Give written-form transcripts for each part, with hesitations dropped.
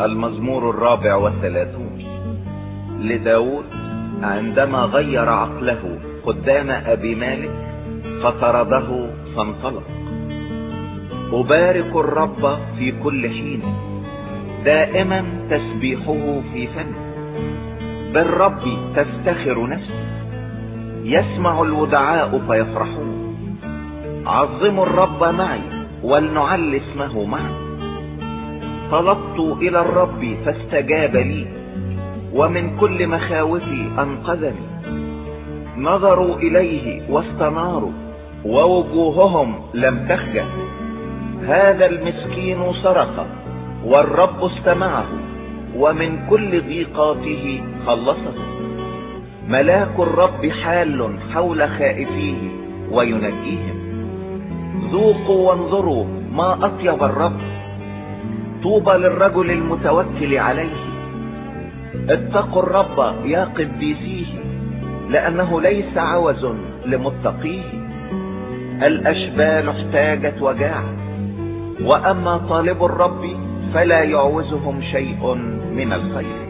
المزمور 34 لداود عندما غير عقله قدام أبي مالك فطرده فانطلق. أبارك الرب في كل حين، دائما تسبيحه في فمي. بالرب تفتخر نفسي، يسمع الودعاء فيفرحون. عظموا الرب معي ولنعلي اسمه معا. طلبت إلى الرب فاستجاب لي، ومن كل مخاوفي أنقذني. نظروا إليه واستناروا، ووجوههم لم تخجل. هذا المسكين صرخ والرب استمعه، ومن كل ضيقاته خلصه. ملاك الرب حال حول خائفيه وينجيهم. ذوقوا وانظروا ما أطيب الرب، طوبى للرجل المتوكل عليه. اتقوا الرب يا قديسيه، لأنه ليس عوز لمتقيه. الأشبال احتاجت وجاعة، وأما طالب الرب فلا يعوزهم شيء من الخير.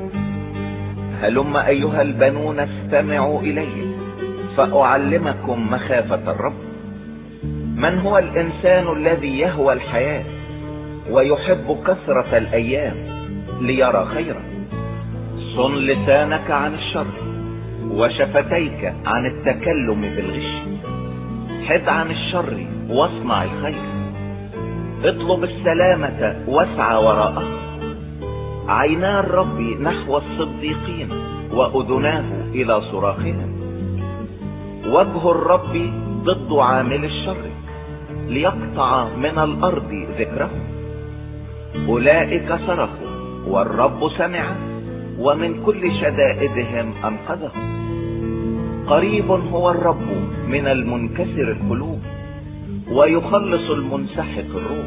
هلم أيها البنون استمعوا إلي، فأعلمكم مخافة الرب. من هو الإنسان الذي يهوى الحياة ويحب كثرة الأيام ليرى خيرا؟ صن لسانك عن الشر، وشفتيك عن التكلم بالغش. حد عن الشر واصنع الخير، اطلب السلامة واسعى وراءها. عينا الرب نحو الصديقين، وأذناه إلى صراخهم. وجه الرب ضد عامل الشر، ليقطع من الأرض ذكرهم. أولئك صرخوا والرب سمع، ومن كل شدائدهم أنقذهم. قريب هو الرب من المنكسر القلوب، ويخلص المنسحق الروح.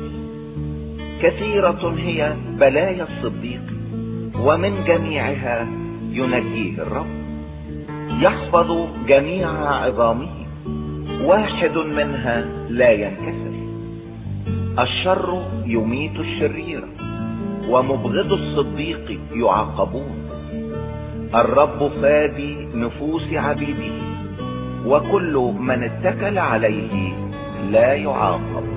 كثيرة هي بلايا الصديق، ومن جميعها ينجيه الرب. يحفظ جميع عظامه، واحد منها لا ينكسر. الشر يميت الشرير، ومبغض الصديق يعاقبون. الرب فادي نفوس عبيده، وكل من اتكل عليه لا يعاقب.